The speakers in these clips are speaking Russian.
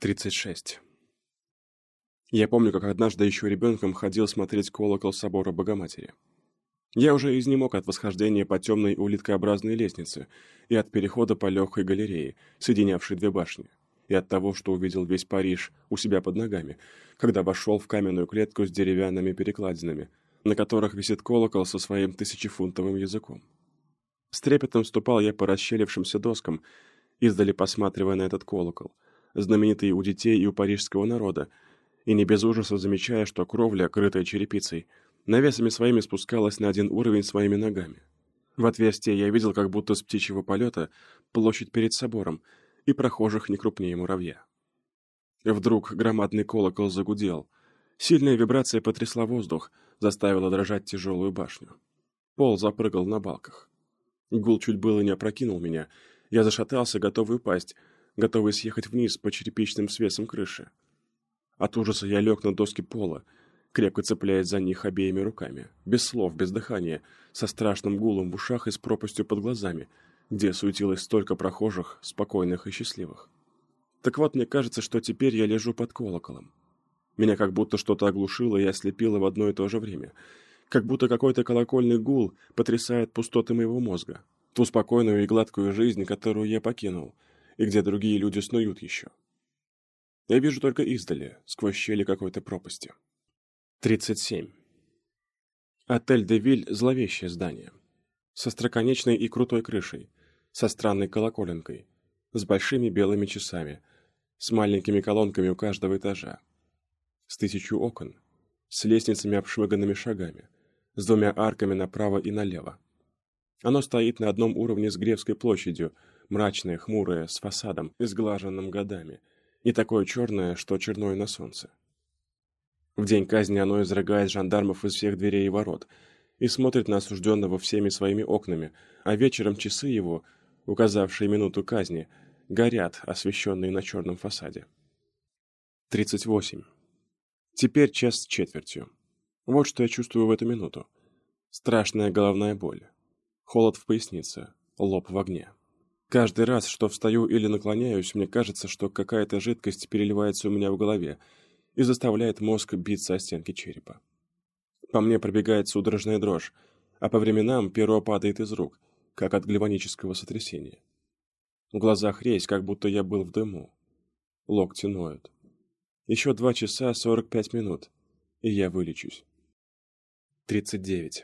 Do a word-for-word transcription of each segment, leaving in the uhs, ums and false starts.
тридцать шесть. Я помню, как однажды еще ребенком ходил смотреть колокол собора Богоматери. Я уже изнемог от восхождения по темной улиткообразной лестнице и от перехода по легкой галерее, соединявшей две башни, и от того, что увидел весь Париж у себя под ногами, когда вошел в каменную клетку с деревянными перекладинами, на которых висит колокол со своим тысячефунтовым языком. С трепетом ступал я по расщелившимся доскам, издали посматривая на этот колокол, знаменитый у детей и у парижского народа, и не без ужаса замечая, что кровля, крытая черепицей, навесами своими спускалась на один уровень своими ногами. В отверстие я видел, как будто с птичьего полета, площадь перед собором и прохожих не крупнее муравья. Вдруг громадный колокол загудел. Сильная вибрация потрясла воздух, заставила дрожать тяжелую башню. Пол запрыгал на балках. Гул чуть было не опрокинул меня. Я зашатался, готовый упасть, готовый съехать вниз по черепичным свесам крыши. От ужаса я лег на доски пола, крепко цепляясь за них обеими руками, без слов, без дыхания, со страшным гулом в ушах и с пропастью под глазами, где суетилось столько прохожих, спокойных и счастливых. Так вот, мне кажется, что теперь я лежу под колоколом. Меня как будто что-то оглушило и ослепило в одно и то же время, как будто какой-то колокольный гул потрясает пустоты моего мозга, ту спокойную и гладкую жизнь, которую я покинул, и где другие люди снуют еще. Я вижу только издали, сквозь щели какой-то пропасти. тридцать семь. Отель «Де Виль» — зловещее здание. Со остроконечной и крутой крышей, со странной колоколенкой, с большими белыми часами, с маленькими колонками у каждого этажа, с тысячу окон, с лестницами обшмыганными шагами, с двумя арками направо и налево. Оно стоит на одном уровне с Гревской площадью, мрачное, хмурое, с фасадом, изглаженным годами, и такое черное, что черное на солнце. В день казни оно изрыгает жандармов из всех дверей и ворот и смотрит на осужденного всеми своими окнами, а вечером часы его, указавшие минуту казни, горят, освещенные на черном фасаде. тридцать восемь. Теперь час с четвертью. Вот что я чувствую в эту минуту. Страшная головная боль. Холод в пояснице, лоб в огне. Каждый раз, что встаю или наклоняюсь, мне кажется, что какая-то жидкость переливается у меня в голове и заставляет мозг биться о стенки черепа. По мне пробегает судорожная дрожь, а по временам перо падает из рук, как от гальванического сотрясения. В глазах резь, как будто я был в дыму. Локти ноют. Еще два часа сорок пять минут, и я вылечусь. тридцать девять.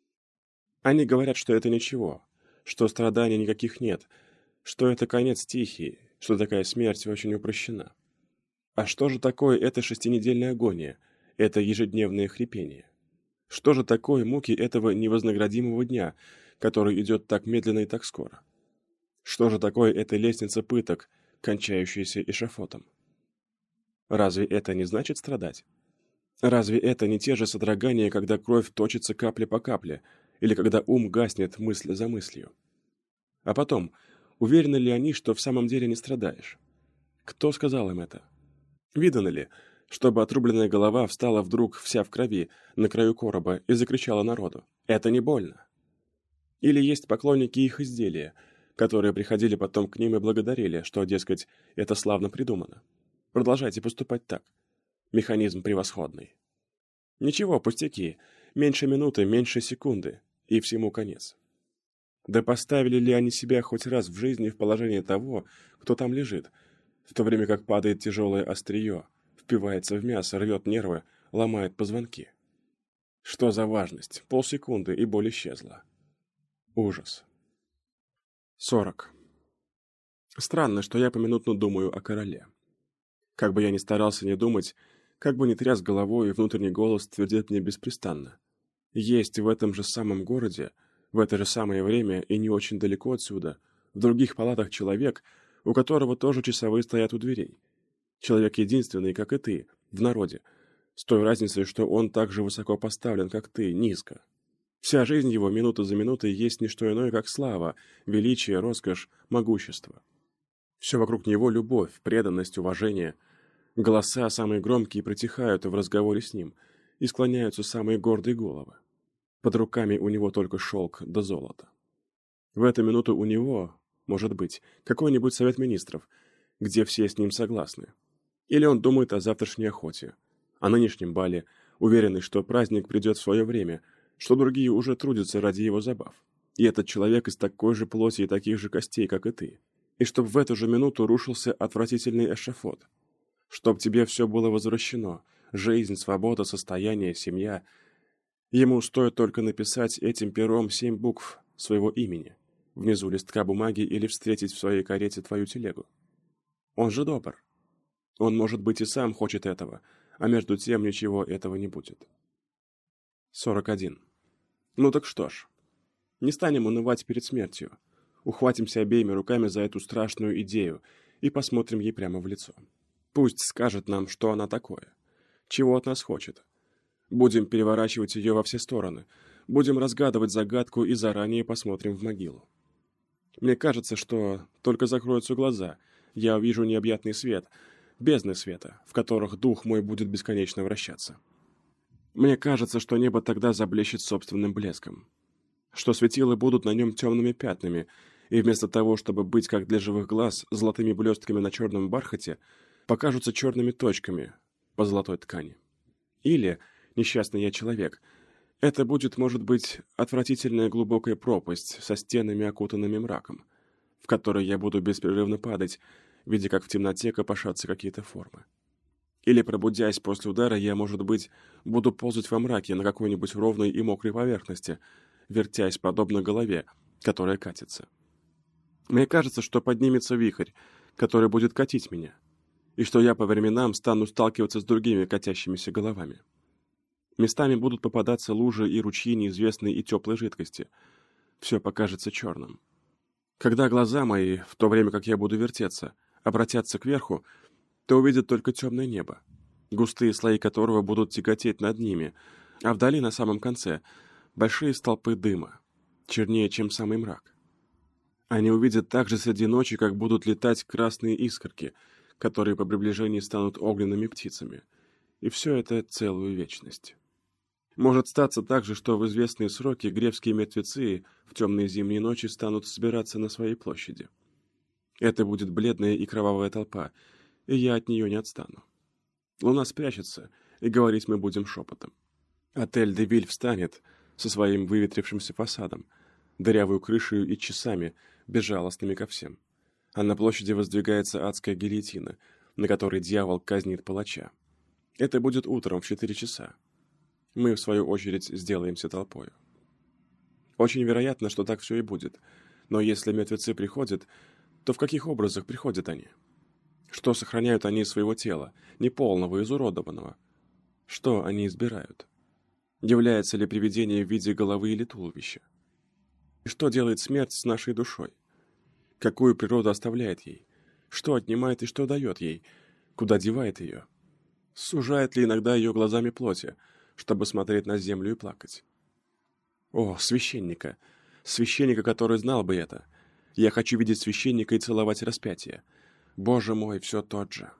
Они говорят, что это ничего, что страданий никаких нет, что это конец тихий, что такая смерть очень упрощена. А что же такое эта шестинедельная агония, это ежедневное хрипение? Что же такое муки этого невознаградимого дня, который идет так медленно и так скоро? Что же такое эта лестница пыток, кончающаяся эшафотом? Разве это не значит страдать? Разве это не те же содрогания, когда кровь точится капля по капле, или когда ум гаснет мысль за мыслью? А потом, уверены ли они, что в самом деле не страдаешь? Кто сказал им это? Видано ли, чтобы отрубленная голова встала вдруг вся в крови на краю короба и закричала народу: «Это не больно»? Или есть поклонники их изделия, которые приходили потом к ним и благодарили, что, дескать, это славно придумано? Продолжайте поступать так. Механизм превосходный. Ничего, пустяки, меньше минуты, меньше секунды, и всему конец. Да поставили ли они себя хоть раз в жизни в положение того, кто там лежит, в то время как падает тяжелое острие, впивается в мясо, рвет нервы, ломает позвонки? Что за важность? Полсекунды, и боль исчезла. Ужас. сорок. Странно, что я поминутно думаю о короле. Как бы я ни старался не думать, как бы ни тряс головой, внутренний голос твердит мне беспрестанно: есть в этом же самом городе, в это же самое время и не очень далеко отсюда, в других палатах человек, у которого тоже часовые стоят у дверей. Человек единственный, как и ты, в народе, с той разницей, что он так же высоко поставлен, как ты, низко. Вся жизнь его минута за минутой есть не что иное, как слава, величие, роскошь, могущество. Все вокруг него — любовь, преданность, уважение. Голоса самые громкие притихают в разговоре с ним, и склоняются самые гордые головы. Под руками у него только шелк да золото. В эту минуту у него, может быть, какой-нибудь совет министров, где все с ним согласны. Или он думает о завтрашней охоте, о нынешнем бале, уверенный, что праздник придет в свое время, что другие уже трудятся ради его забав. И этот человек из такой же плоти и таких же костей, как и ты. И чтоб в эту же минуту рушился отвратительный эшафот. Чтоб тебе все было возвращено, жизнь, свобода, состояние, семья. Ему стоит только написать этим пером семь букв своего имени внизу листка бумаги или встретить в своей карете твою телегу. Он же добр. Он, может быть, и сам хочет этого, а между тем ничего этого не будет. сорок один. Ну так что ж, не станем унывать перед смертью. Ухватимся обеими руками за эту страшную идею и посмотрим ей прямо в лицо. Пусть скажет нам, что она такое, чего от нас хочет. Будем переворачивать ее во все стороны, будем разгадывать загадку и заранее посмотрим в могилу. Мне кажется, что только закроются глаза, я увижу необъятный свет, бездны света, в которых дух мой будет бесконечно вращаться. Мне кажется, что небо тогда заблещет собственным блеском, что светила будут на нем темными пятнами, и вместо того, чтобы быть, как для живых глаз, золотыми блестками на черном бархате, покажутся черными точками по золотой ткани. Или, несчастный я человек, это будет, может быть, отвратительная глубокая пропасть со стенами, окутанными мраком, в которой я буду беспрерывно падать, видя, как в темноте копошатся какие-то формы. Или, пробудясь после удара, я, может быть, буду ползать во мраке на какой-нибудь ровной и мокрой поверхности, вертясь подобно голове, которая катится. Мне кажется, что поднимется вихрь, который будет катить меня, и что я по временам стану сталкиваться с другими катящимися головами. Местами будут попадаться лужи и ручьи неизвестной и теплой жидкости. Все покажется черным. Когда глаза мои, в то время как я буду вертеться, обратятся кверху, то увидят только темное небо, густые слои которого будут тяготеть над ними, а вдали на самом конце большие столпы дыма, чернее, чем самый мрак. Они увидят также среди ночи, как будут летать красные искорки, которые по приближении станут огненными птицами. И все это целую вечность. Может статься также, что в известные сроки гревские мертвецы в темные зимние ночи станут собираться на своей площади. Это будет бледная и кровавая толпа, и я от нее не отстану. Луна спрячется, и говорить мы будем шепотом. Отель «Де Виль» встанет со своим выветрившимся фасадом, дырявую крышей и часами, безжалостными ко всем. А на площади воздвигается адская гильотина, на которой дьявол казнит палача. Это будет утром в четыре часа. Мы, в свою очередь, сделаемся толпою. Очень вероятно, что так все и будет. Но если мертвецы приходят, то в каких образах приходят они? Что сохраняют они своего тела, неполного, изуродованного? Что они избирают? Является ли привидение в виде головы или туловища? И что делает смерть с нашей душой? Какую природа оставляет ей? Что отнимает и что дает ей? Куда девает ее? Сужает ли иногда ее глазами плоти, чтобы смотреть на землю и плакать? О, священника! Священника, который знал бы это! Я хочу видеть священника и целовать распятие. Боже мой, все тот же.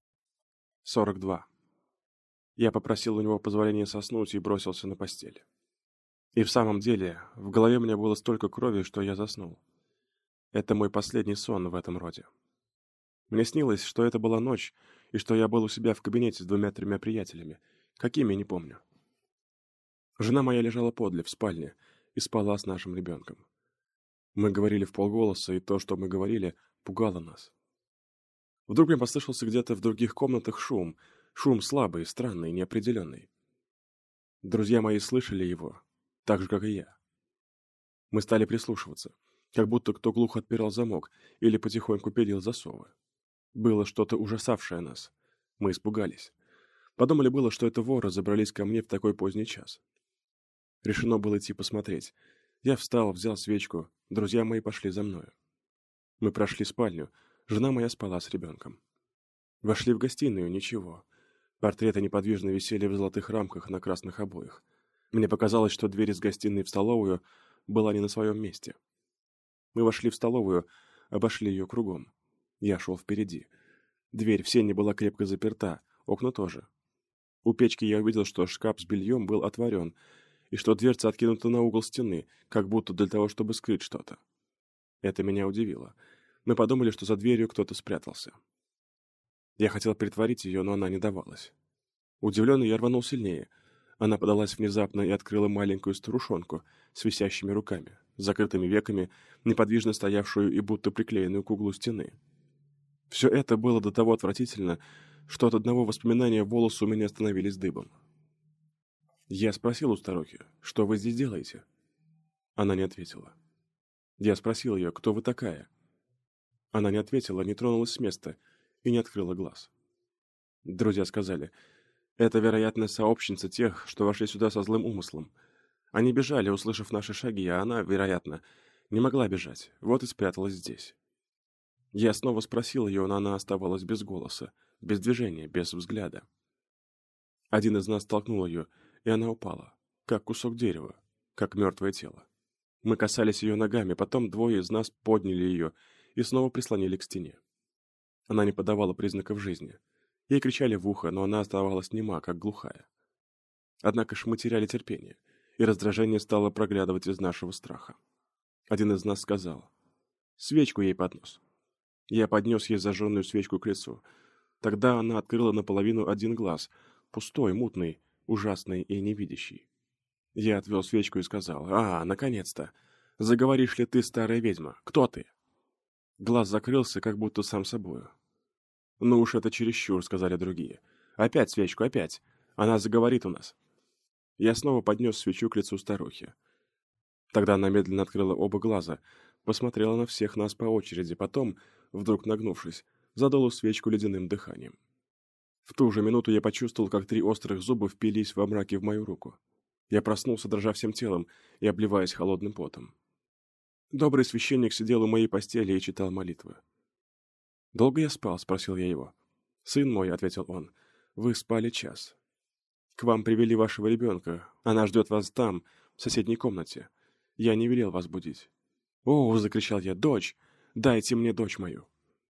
сорок два. Я попросил у него позволения соснуть и бросился на постель. И в самом деле, в голове у меня было столько крови, что я заснул. Это мой последний сон в этом роде. Мне снилось, что это была ночь, и что я был у себя в кабинете с двумя-тремя приятелями. Какими, не помню. Жена моя лежала подле, в спальне, и спала с нашим ребенком. Мы говорили вполголоса, и то, что мы говорили, пугало нас. Вдруг мне послышался где-то в других комнатах шум, шум слабый, странный, неопределенный. Друзья мои слышали его, так же, как и я. Мы стали прислушиваться, как будто кто глухо отпирал замок или потихоньку пилил засовы. Было что-то ужасавшее нас. Мы испугались. Подумали было, что это воры забрались ко мне в такой поздний час. Решено было идти посмотреть. Я встал, взял свечку, друзья мои пошли за мною. Мы прошли спальню, жена моя спала с ребенком. Вошли в гостиную, ничего. Портреты неподвижно висели в золотых рамках на красных обоях. Мне показалось, что дверь из гостиной в столовую была не на своем месте. Мы вошли в столовую, обошли ее кругом. Я шел впереди. Дверь в сени была крепко заперта, окна тоже. У печки я увидел, что шкаф с бельем был отворен, и что дверца откинута на угол стены, как будто для того, чтобы скрыть что-то. Это меня удивило. Мы подумали, что за дверью кто-то спрятался. Я хотел притворить ее, но она не давалась. Удивленный, я рванул сильнее. Она подалась внезапно и открыла маленькую старушонку с висящими руками, с закрытыми веками, неподвижно стоявшую и будто приклеенную к углу стены. Все это было до того отвратительно, что от одного воспоминания волосы у меня становились дыбом. Я спросил у старухи, что вы здесь делаете? Она не ответила. Я спросил ее, кто вы такая? Она не ответила, не тронулась с места и не открыла глаз. Друзья сказали, это, вероятно, сообщница тех, что вошли сюда со злым умыслом. Они бежали, услышав наши шаги, а она, вероятно, не могла бежать, вот и спряталась здесь. Я снова спросил ее, но она оставалась без голоса, без движения, без взгляда. Один из нас толкнул ее, и она упала, как кусок дерева, как мертвое тело. Мы касались ее ногами, потом двое из нас подняли ее и снова прислонили к стене. Она не подавала признаков жизни. Ей кричали в ухо, но она оставалась нема, как глухая. Однако ж мы теряли терпение, и раздражение стало проглядывать из нашего страха. Один из нас сказал: «Свечку ей под нос». Я поднес ей зажженную свечку к лицу. Тогда она открыла наполовину один глаз, пустой, мутный, ужасный и невидящий. Я отвел свечку и сказал: «А, наконец-то! Заговоришь ли ты, старая ведьма? Кто ты?» Глаз закрылся, как будто сам собою. «Ну уж это чересчур», — сказали другие. «Опять свечку, опять! Она заговорит у нас!» Я снова поднес свечу к лицу старухи. Тогда она медленно открыла оба глаза, посмотрела на всех нас по очереди, потом, вдруг нагнувшись, задула свечку ледяным дыханием. В ту же минуту я почувствовал, как три острых зуба впились во мраке в мою руку. Я проснулся, дрожа всем телом и обливаясь холодным потом. Добрый священник сидел у моей постели и читал молитвы. «Долго я спал?» — спросил я его. «Сын мой», — ответил он, — «вы спали час. К вам привели вашего ребенка. Она ждет вас там, в соседней комнате. Я не велел вас будить». «О!» — закричал я. «Дочь! Дайте мне дочь мою!»